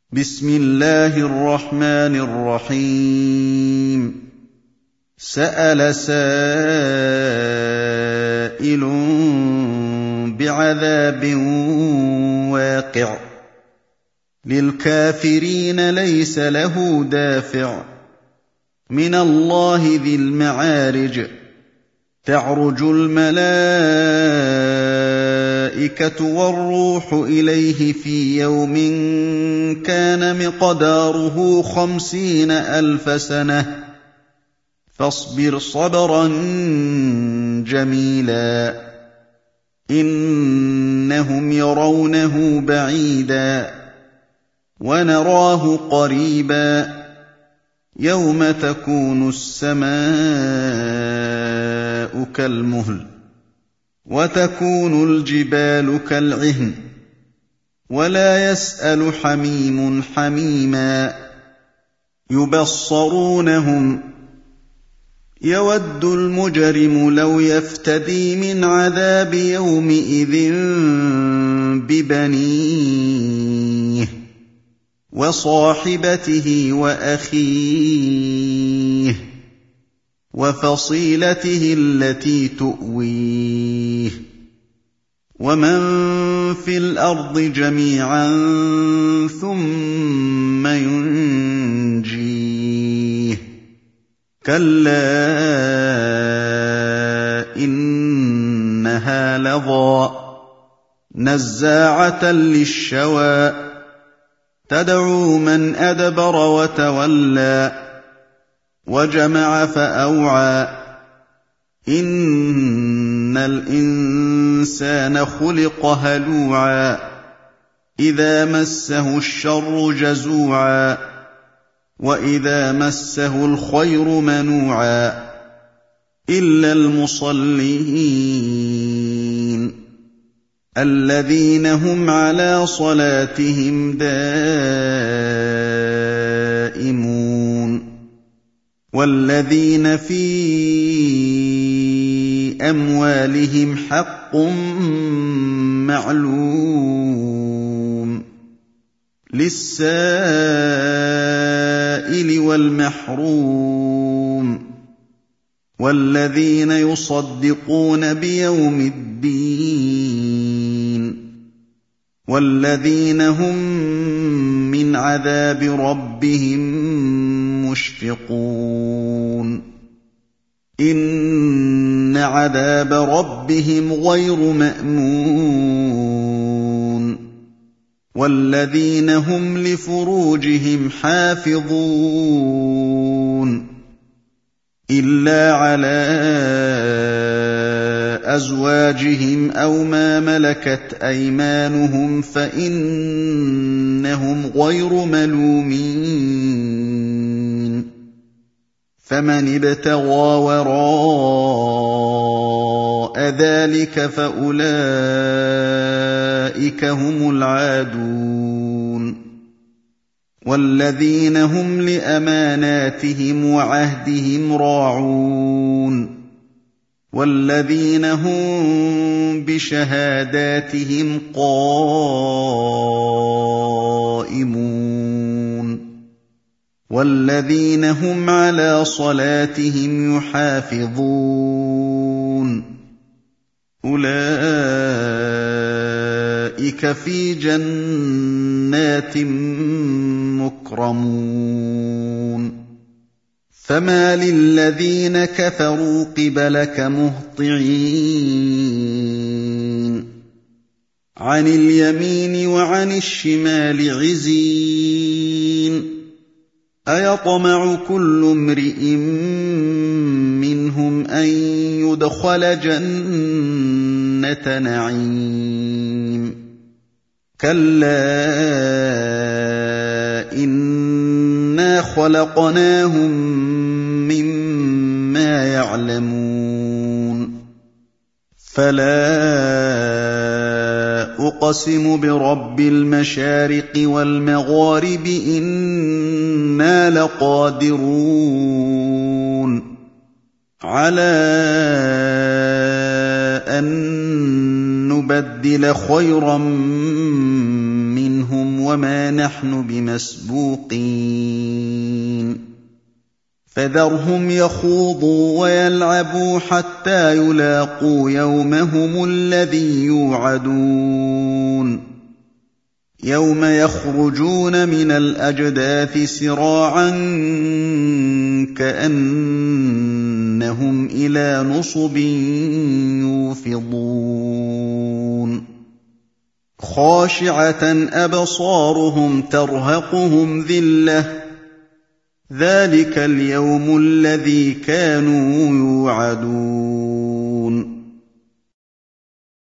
بسم الله الرحمن الرحيم سأل سائل بعذاب واقع للكافرين ليس له دافع من الله ذي المعارج تعرج الملائكة والروح إليه في يوم كان مقداره 50,000 سنة فاصبر صبرا جميلا إنهم يرونه بعيدا ونراه قريبا يوم تكون السماء كالمهل وتكون الجبال كالعهن ولا يسأل حميم حميما يبصرونهم يود المجرم لو يفتدي من عذاب يومئذ ببنيه وصاحبته وأخيه وفصيلته التي تؤويه ومن في الأرض جميعا ثم ينجيه كلا إنها لظى نزاعة للشوى تدعو من أدبر وتولى وجمع فأوعى إن الإنسان خلق هلوعا إذا مسه الشر جزوعا وإذا مسه الخير منوعا إلا المصلين الذين هم على صلاتهم دائمون والذين في أموالهم حق معلوم للسائل والمحروم والذين يصدقون بيوم الدين والذين هم من عذاب ربهم مشفقون إن عذاب ربهم غير مأمون والذين هم لفروجهم حافظون إلا على أزواجهم أو ما ملكت أيمانهم فإنهم غير ملومين فمن ابتغى وراء ذلك فأولئك هم العادون والذين هم لأماناتهم وعهدهم راعون والذين هم بشهاداتهم قائمون والذين هم على صلاتهم يحافظون أولئك في جنات مكرمون فما للذين كفروا قبلك مهطعين عن اليمين وعن الشمال عزين أيطمع كل امرئ منهم أن يدخل جنة نعيم كلا إنا خلقناهم مما يعلمون فلا أقسم برب المشارق والمغارب إنا لقادرون على أن نبدل خيرا منهم وما نحن بمسبوقين فذرهم يخوضوا ويلعبوا حتى يلاقوا يومهم الذي يوعدون يوم يخرجون من الأجداث سراعا كأنهم إلى نصب يوفضون خاشعة أبصارهم ترهقهم ذلة ذلك اليوم الذي كانوا يوعدون